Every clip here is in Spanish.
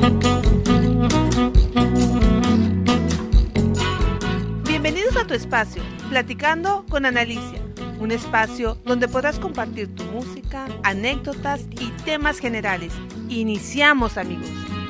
Bienvenidos a tu espacio, Platicando con Analicia, un espacio donde podrás compartir tu música, anécdotas y temas generales. Iniciamos, amigos.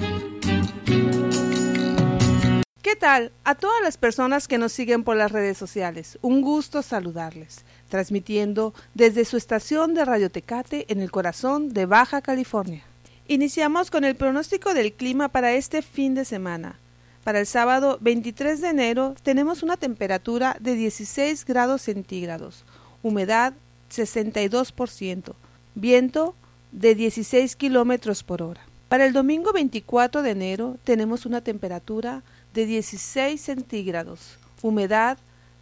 ¿Qué tal? A todas las personas que nos siguen por las redes sociales, un gusto saludarles, transmitiendo desde su estación de Radio Tecate en el corazón de Baja California. Iniciamos con el pronóstico del clima para este fin de semana. Para el sábado 23 de enero tenemos una temperatura de 16 grados centígrados, humedad 62%, viento de 16 kilómetros por hora. Para el domingo 24 de enero tenemos una temperatura de 16 centígrados, humedad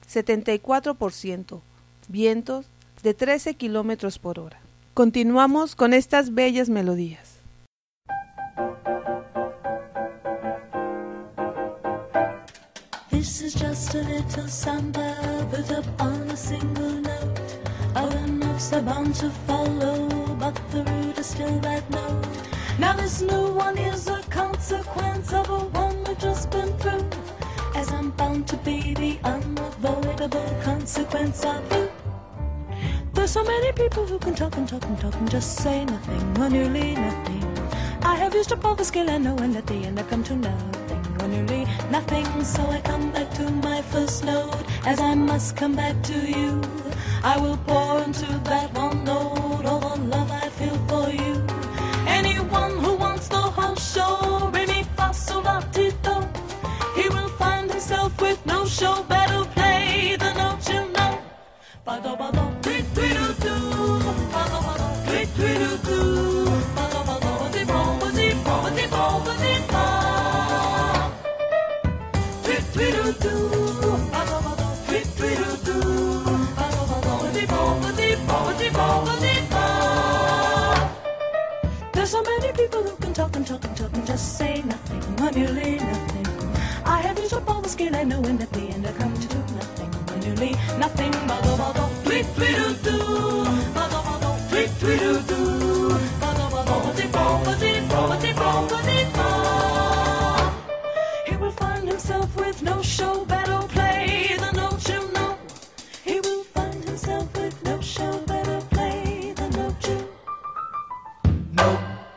74%, vientos de 13 kilómetros por hora. Continuamos con estas bellas melodías. This is just a little samba built up on a single note. Other notes are bound to follow, but the root is still that note. Now this new one is a consequence of a one we've just been through, as I'm bound to be the unavoidable consequence of you. There's so many people who can talk and talk and talk and just say nothing or nearly nothing. I have used up all the skill I know, and at the end I come to nothing or nearly nothing. So I come back to my first note, as I must come back to you. I will pour into that one note all the love I feel for you. Anyone who wants the whole show, re mi fa sol la ti do, he will find himself with no show. Better play the note you know. Ba do ba do, tweet tweet doo doo. Ba do ba do, tweet tweet doo doo. Ba do ba do, di bo ba di bo ba di bo ba di bo. Tweet tweet doo doo. Ba do ba do, tweet tweet doo doo. Ba do ba do, di bo ba di bo ba di bo ba di bo. There's so many people who can talk and talk and talk and just say nothing or nearly nothing. I have used up all the skill I know, and at the end I come to nothing or nearly nothing. Ba-do, ba-do, tweet, tweet, doo, doo. Ba-do, ba-do, tweet, tweet, doo, doo. Ba-do, ba-do, ba-di-bo, ba-di-bo, ba-di-bo, ba-di-bo. He will find himself with no show. Better play the note you know. He will find himself with no show. Better play the note you know.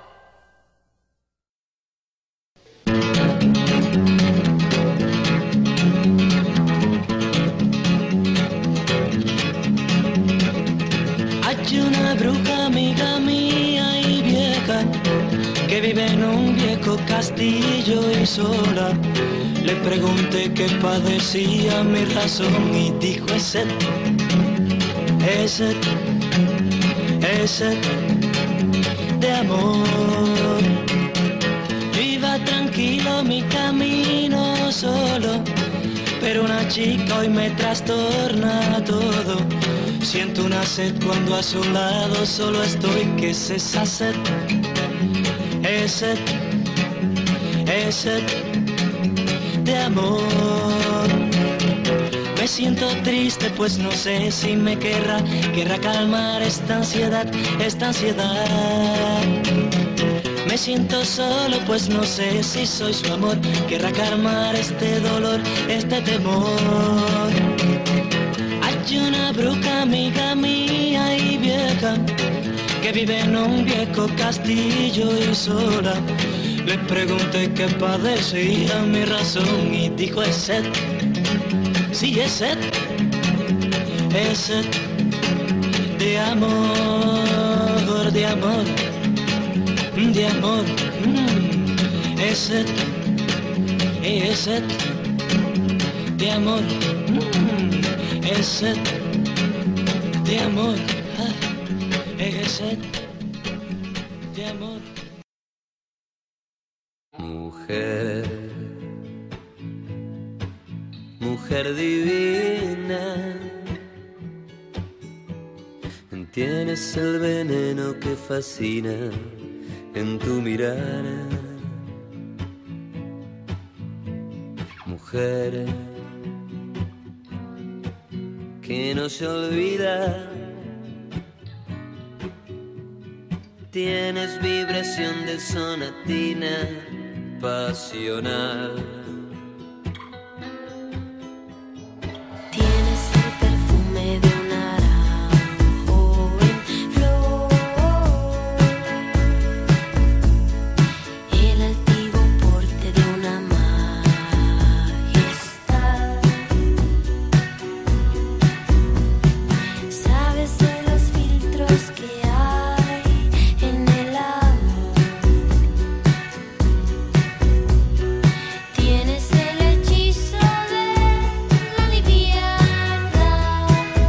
Hay una bruja amiga mía y vieja que vive en un viejo castillo y sola. Le pregunté qué padecía mi razón y dijo es sed de amor. Yo iba tranquilo mi camino solo, pero una chica hoy me trastorna todo. Siento una sed cuando a su lado solo estoy. ¿Qué es esa sed? Es sed de amor. Me siento triste pues no sé si me querrá calmar esta ansiedad. Me siento solo pues no sé si soy su amor. Querrá calmar este dolor, este temor. Hay una bruja amiga mía y vieja que vive en un viejo castillo y sola. Le pregunté qué padecía mi razón y dijo es sed. Sí, es sed de amor, de amor, de amor. Es sed de amor. Es sed de amor. Es sed de amor. Mujer divina, tienes el veneno que fascina en tu mirada. Mujer que no se olvida, tienes vibración de sonatina pasional. Tienes el perfume de un naranjo en flor, el altivo porte de una majestad. Sabes de los filtros que hay en el amor. Tienes el hechizo de la liviandad,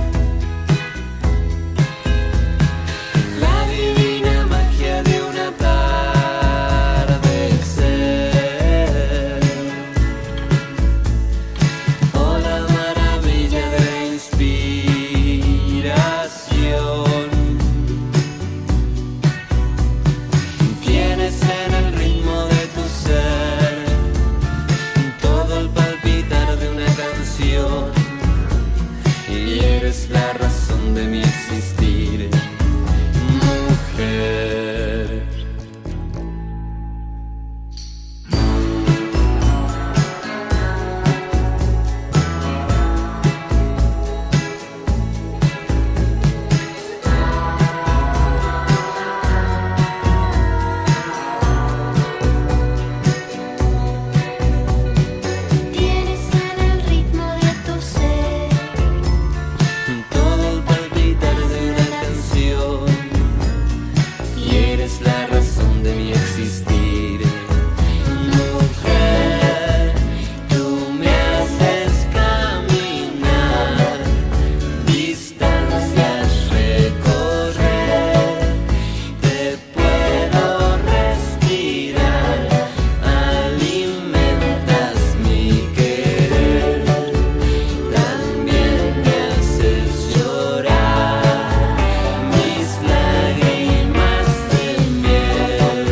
La divina magia de un atardecer, o la maravilla de la inspiración. Tienes en el ritmo de tu ser todo el palpitar de una canción, y eres la razón de mi existir, mujer. tienes en el ritmo de tu ser Todo el palpitar de una canción, y eres la razón de mi existir, mujer. Tú me haces caminar, distancias recorrer, te puedo respirar, alimentas mi querer, también me haces llorar mis lágrimas de miel,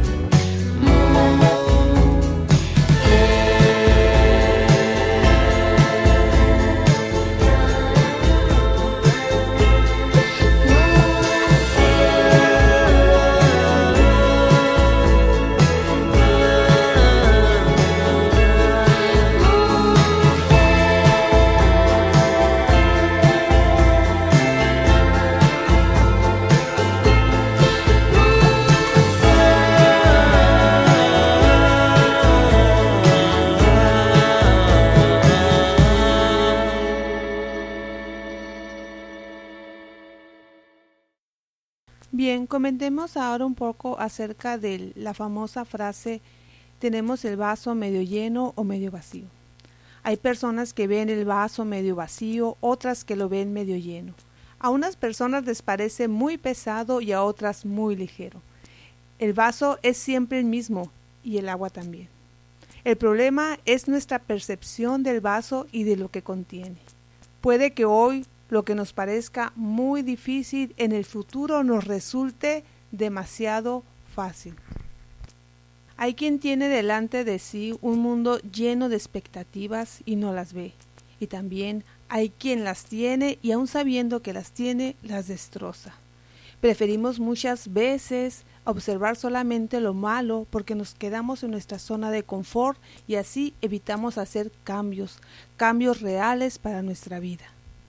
Bien, comentemos ahora un poco acerca de la famosa frase: tenemos el vaso medio lleno o medio vacío. Hay personas que ven el vaso medio vacío, otras que lo ven medio lleno. A unas personas les parece muy pesado y a otras muy ligero. El vaso es siempre el mismo y el agua también. El problema es nuestra percepción del vaso y de lo que contiene. Puede que hoy lo que nos parezca muy difícil en el futuro nos resulte demasiado fácil. Hay quien tiene delante de sí un mundo lleno de expectativas y no las ve. Y también hay quien las tiene y aun sabiendo que las tiene, las destroza. Preferimos muchas veces observar solamente lo malo porque nos quedamos en nuestra zona de confort y así evitamos hacer cambios reales para nuestra vida.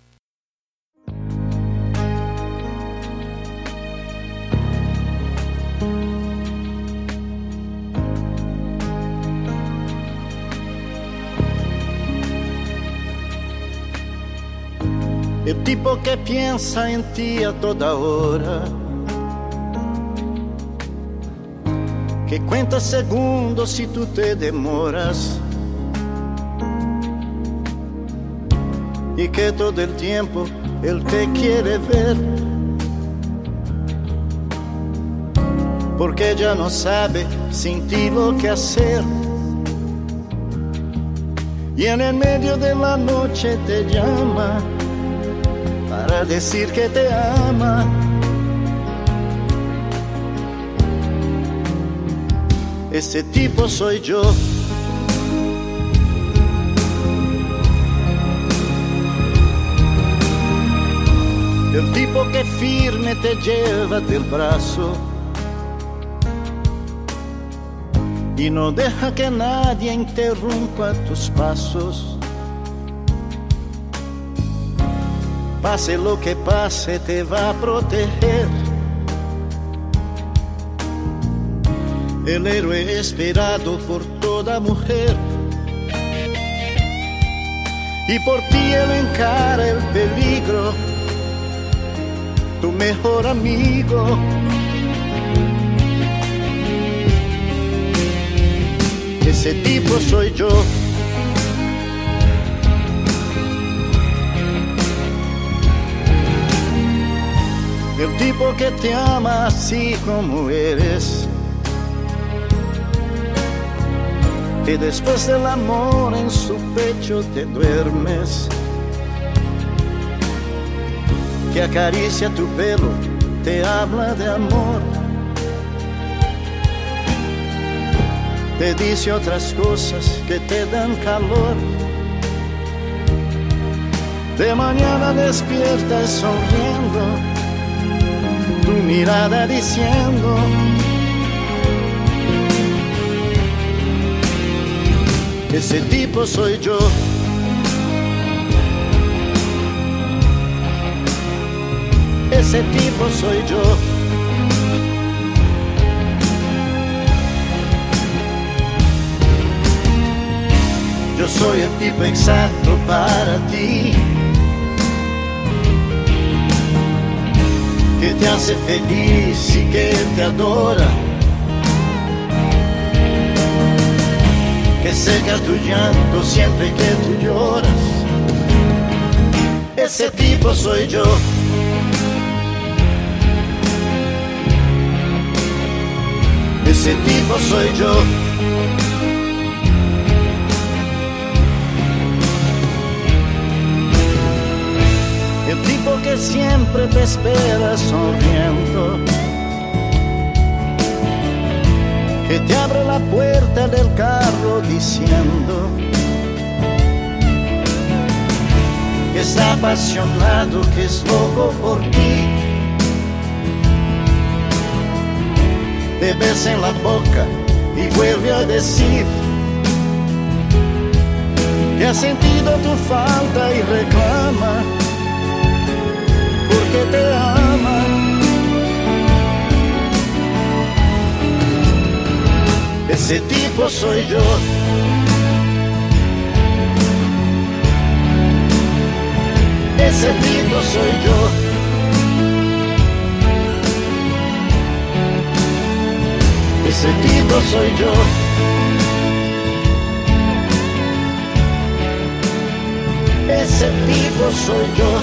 El tipo que piensa en ti a toda hora, que cuenta segundos si tú te demoras, y que todo el tiempo él te quiere ver, porque ya no sabe sin ti lo que hacer, y en el medio de la noche te llama para decir que te ama. Ese tipo soy yo. El tipo que firme te lleva del brazo, y no deja que nadie interrumpa tus pasos. Pase lo que pase, te va a proteger. El héroe esperado por toda mujer. Y por ti él encara el peligro, tu mejor amigo. Ese tipo soy yo. El tipo que te ama así como eres, que después del amor en su pecho te duermes, que acaricia tu pelo, te habla de amor, te dice otras cosas que te dan calor. De mañana despiertas sonriendo, tu mirada diciendo: ese tipo soy yo. Ese tipo soy yo. Yo soy el tipo exacto para ti, que te hace feliz y que te adora, que seca tu llanto siempre que tú lloras. Ese tipo soy yo. Ese tipo soy yo. El tipo que siempre te espera sonriendo, que te abre la puerta del carro diciendo que está apasionado, que es loco por ti. Te besa en la boca y vuelve a decir que ha sentido tu falta y reclama porque te ama. Ese tipo soy yo. Ese tipo soy yo. Ese tipo soy yo. Ese tipo soy yo.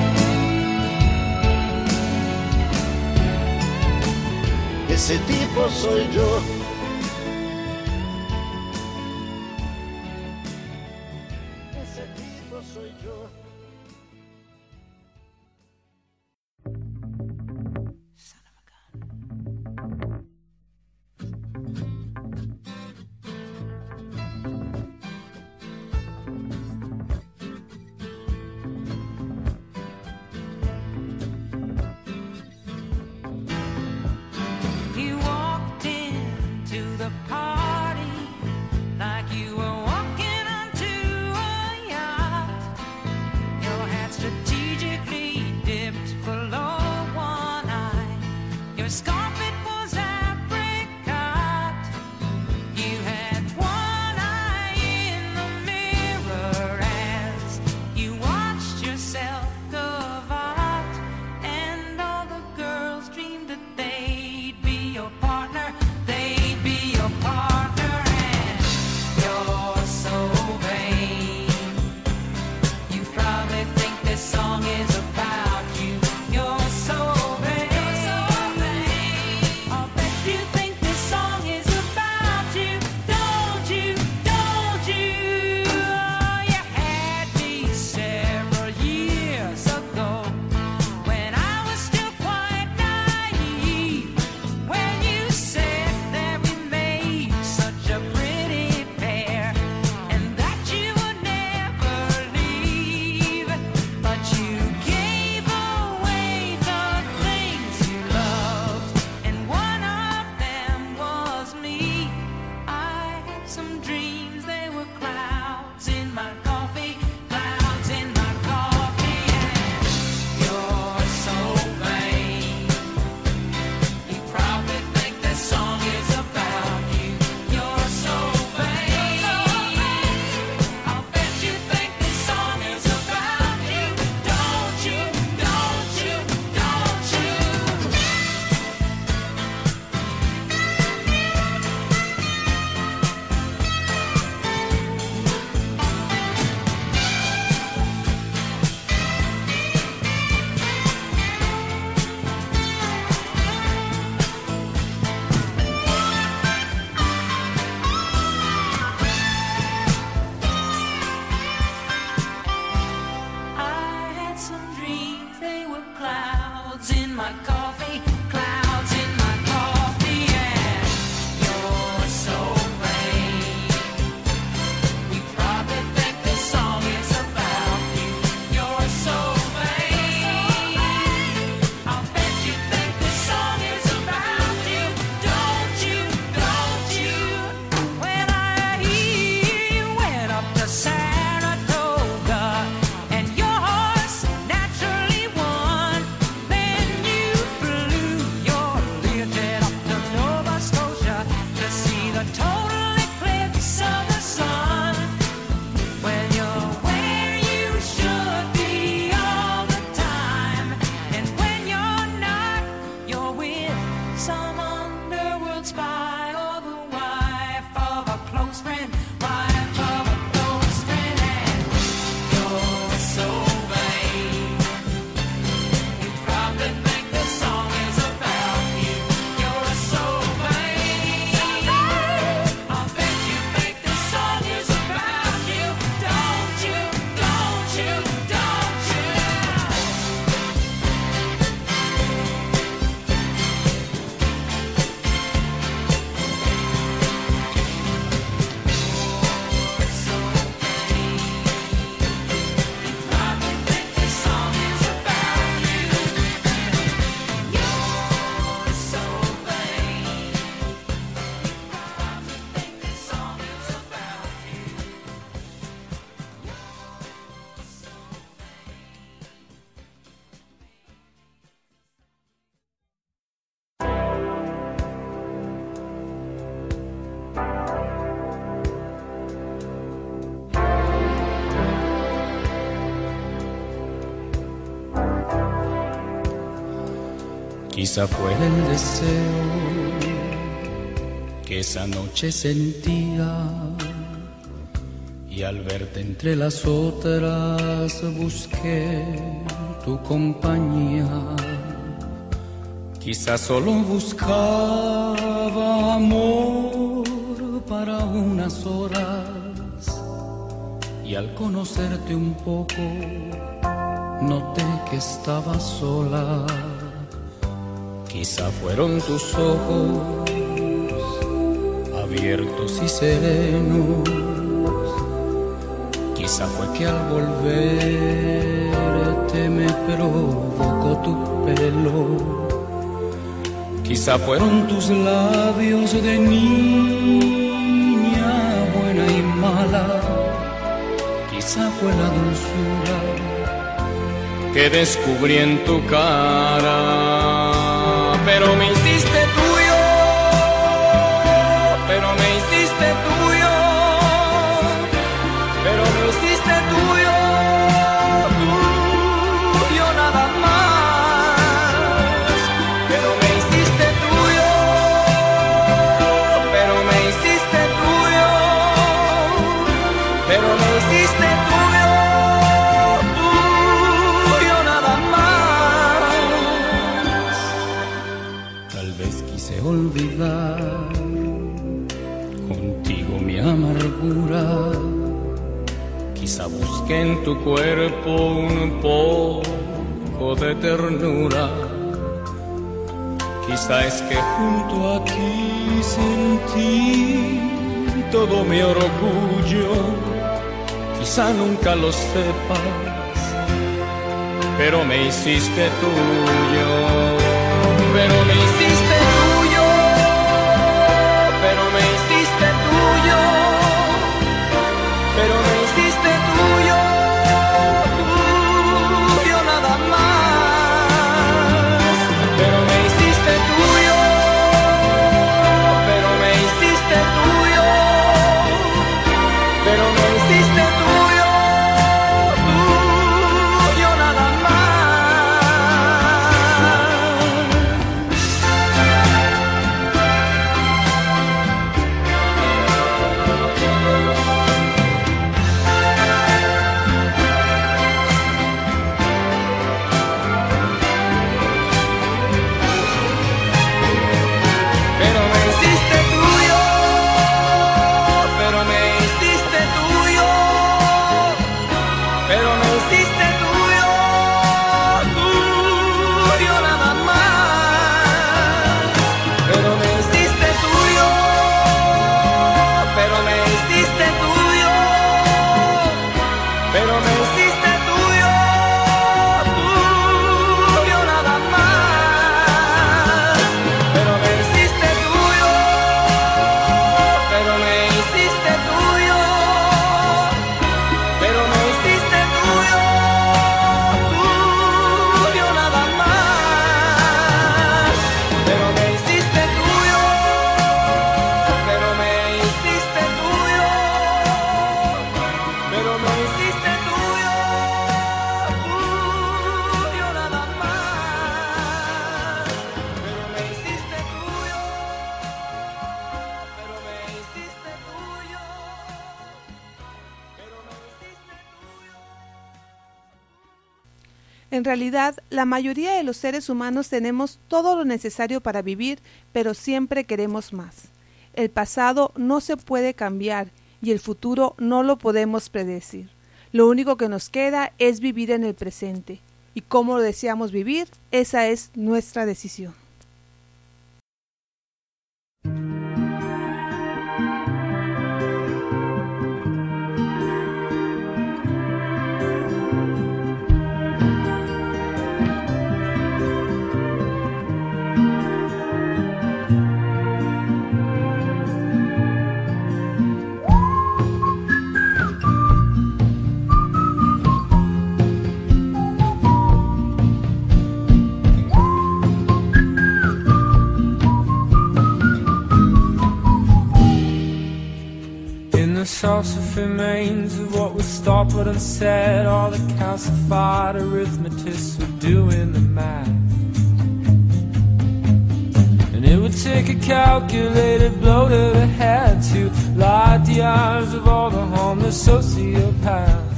Ese tipo soy yo. Ese tipo soy yo. He walked in some dreams, they were clouds in my coffee, clouds in my coffee. And you're so vain, you probably think this song is about you. You're so vain, I'll bet you think this song is about you. Don't you, don't you, don't you? I had some dreams, they were clouds in my coffee, clouds in my coffee. And you're so vain, you probably think this song is about you. You're so vain, I'll bet you think this song is about you. Don't you, don't you? When I hear you went up to Saratoga and your horse naturally won, then you flew your Learjet up to Nova Scotia to see the total eclipse of the sun. When you're where you should be all the time, and when you're not, you're with some underworld spy or the wife of a close friend, wife of a close friend. And you're so vain, you probably think this song is about you. You're so vain, I'll bet you think this song is about you. Don't you, don't you, don't you? So vain, you probably think this song is about you. You're so vain, you probably think this song is about you. Quizá fue el deseo que esa noche sentía, y al verte entre las otras busqué tu compañía. Quizá solo buscaba amor para unas horas, y al conocerte un poco noté que estaba sola. Quizá fueron tus ojos abiertos y serenos, quizá fue que al volverte me provocó tu pelo, quizá fueron tus labios de niña buena y mala, quizá fue la dulzura que descubrí en tu cara. Pero me hiciste tuyo, pero me hiciste tuyo, pero me hiciste tuyo, tuyo nada más. Pero me hiciste tuyo, pero me hiciste tuyo, pero me hiciste tuyo, tuyo nada más. Tal vez quise olvidar contigo mi amargura, quizá busqué en tu cuerpo un poco de ternura, quizá es que junto a ti sentí todo mi orgullo, quizá nunca lo sepas, pero me hiciste tuyo, pero me hiciste tuyo, pero me hiciste tuyo. En realidad, la mayoría de los seres humanos tenemos todo lo necesario para vivir, pero siempre queremos más. El pasado no se puede cambiar y el futuro no lo podemos predecir. Lo único que nos queda es vivir en el presente. Y cómo lo deseamos vivir, esa es nuestra decisión. The sauce remains of what was thought but unsaid. All the calcified arithmetists were doing the math, and it would take a calculated blow to the head to light the eyes of all the harmless sociopaths.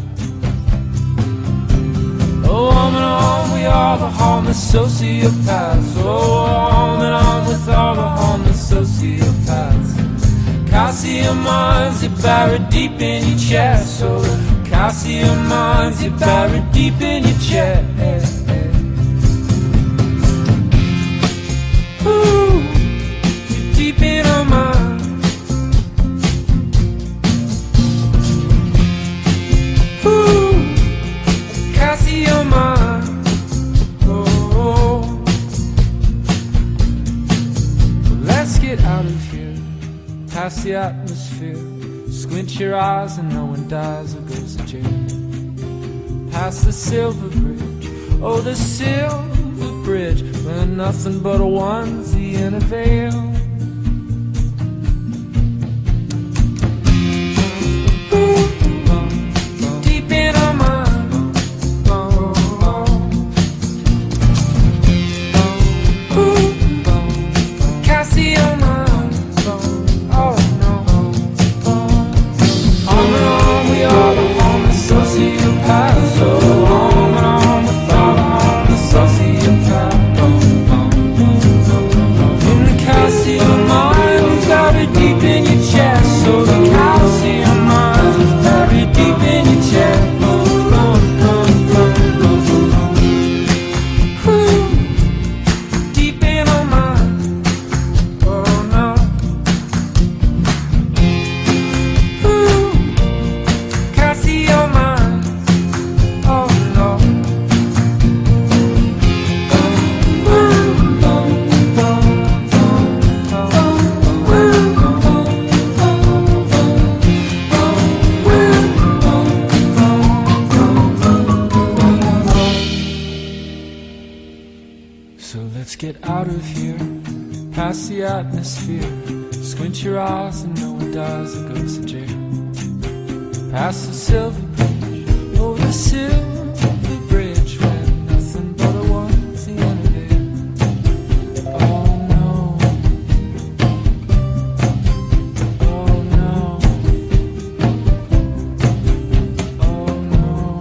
Oh, on and on we are the harmless sociopaths. Oh, on and on with all the harmless sociopaths. Calcium mines, you're buried deep in your chest. So calcium mines, you're buried deep in your chest. Ooh, you're deep in our minds. Ooh, calcium mines. Oh, well, let's get out of here. Past the atmosphere, squint your eyes and no one dies or goes to jail. Past the silver bridge, oh the silver bridge, where nothing but a onesie and a veil. Deep in our mind, calcium mind. Sociopaths, so on and on with all the harmless sociopaths. In the calcium mines, buried deep in your chest. So the calcium mines, buried deep in your chest. Deep in our minds, oh no. Calcium mines. Get out of here, past the atmosphere. Squint your eyes and no one dies or goes to jail. Past the silver bridge, oh the silver bridge, where nothing but a onesie and a veil. Oh no, oh no, oh no.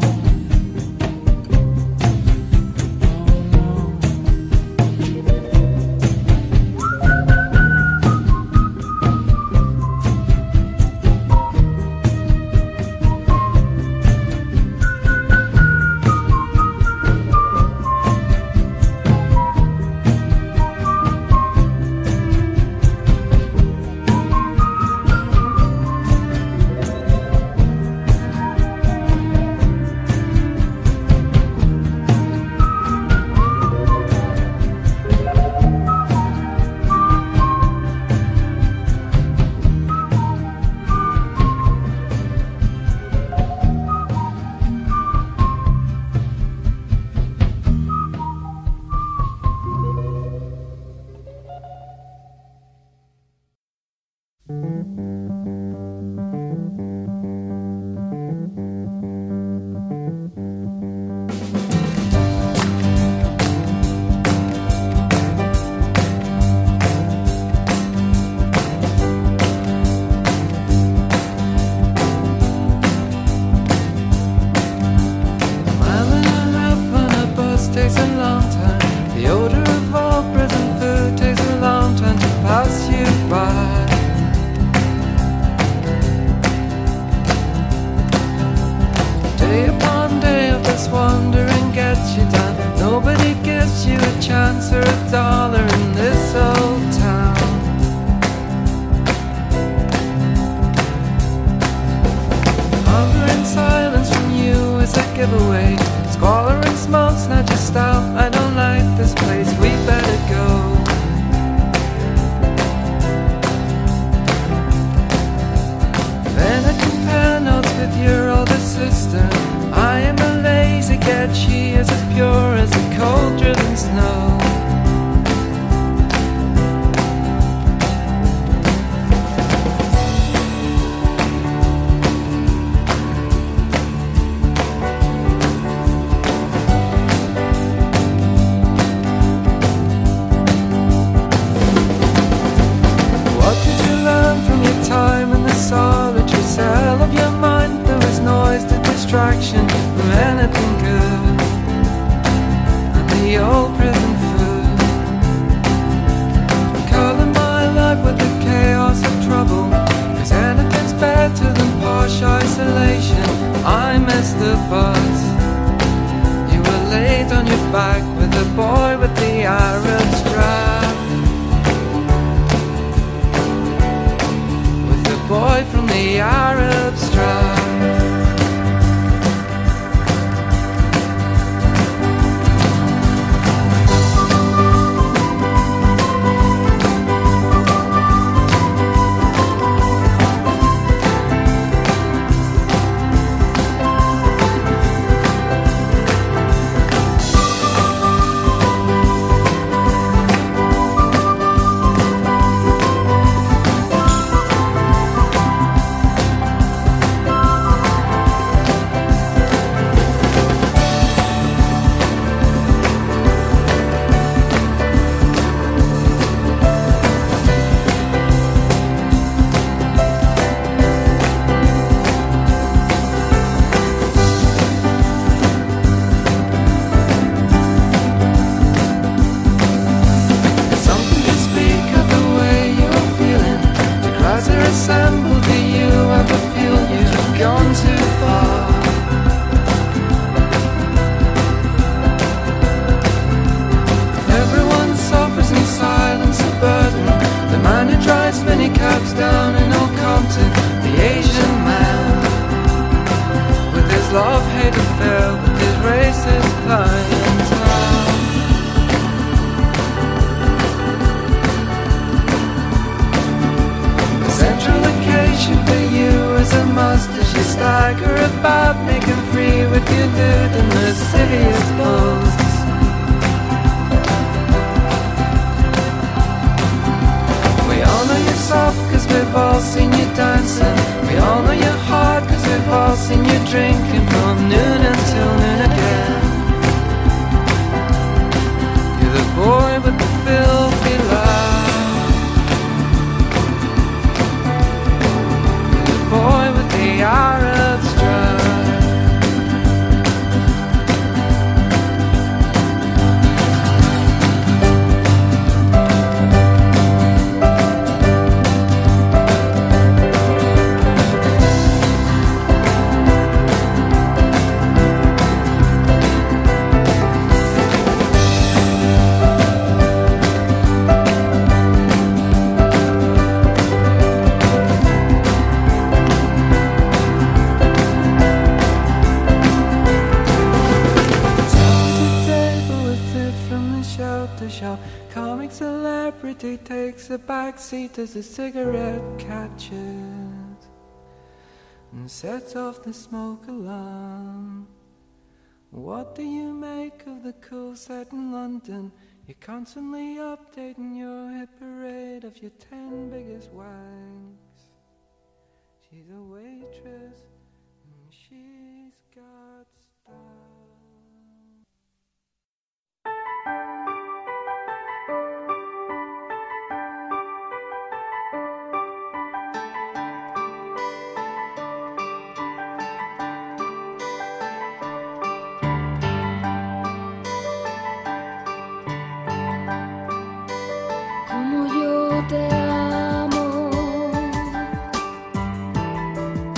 wandering gets you down. Nobody gives you a chance or a dollar in this old town. Hunger and silence from you is a giveaway. Squalor and smoke's not your style. I don't like this place, we better go. Then I compare notes with your older sister. I am a lazy cat, she is as pure as the cold driven snow. What did you learn from your time in the solitary cell of your mind? There was noise to distraction from anything good, and the old prison food. Color my life with the chaos of trouble, 'cause anything's better than posh isolation. I missed the bus. You were laid on your back with the boy with the Arab strap, with the boy from the Arab strap. Something to speak of the way you're feeling. The crowds are assembled. Do you ever feel you've gone too far? Everyone suffers in silence, a burden. The man who drives many cabs down in Old Compton, the Asian man, with his love-hate affair with his racist clientele. Central occasion for you is a must as you stagger about, making free with your dude in lascivious pose. We all know you're soft cause we've all seen you dancing. We all know you're hard cause we've all seen you drinking from noon until noon again. You're the boy with the filthy laugh, boy with the Arab strap. Comic celebrity takes a backseat as the cigarette catches and sets off the smoke alarm. What do you make of the cool set in London? You're constantly updating your hit parade of your 10 biggest wanks. She's a waitress and she's got style. Como yo te amo,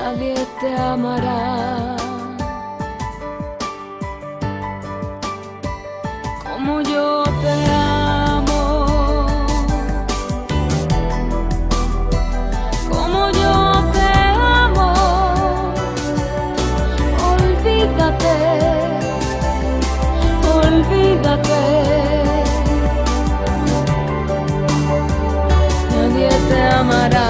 nadie te amará como yo te amo, como yo te amo. Olvídate, olvídate, nadie te amará.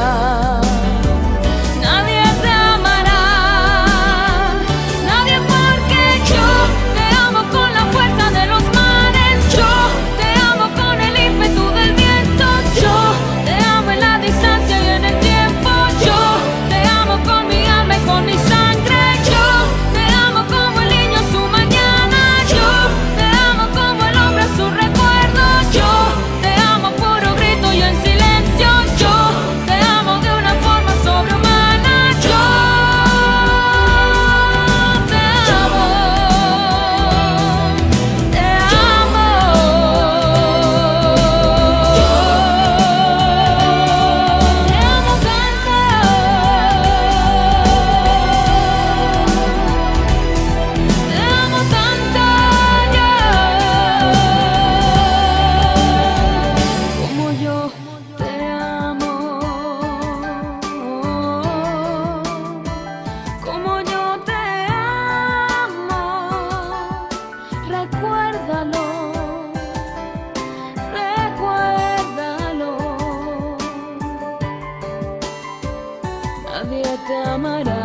Nadie te amará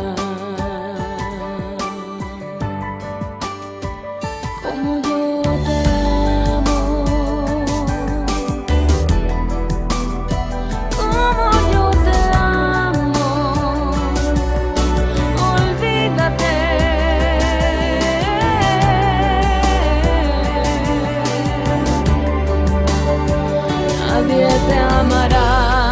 como yo te amo, como yo te amo. Olvídate, nadie te amará.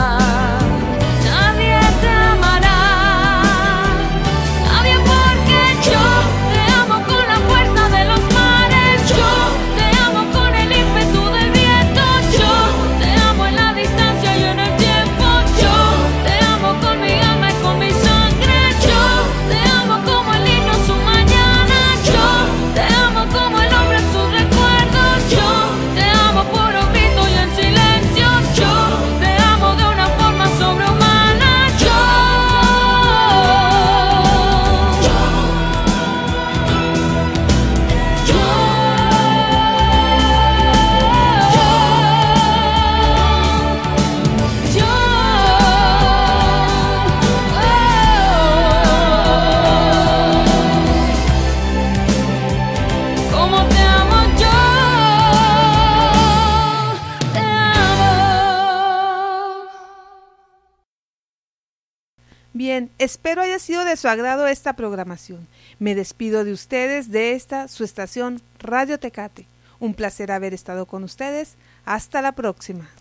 Bien, espero haya sido de su agrado esta programación. Me despido de ustedes de esta, su estación Radio Tecate. Un placer haber estado con ustedes. Hasta la próxima.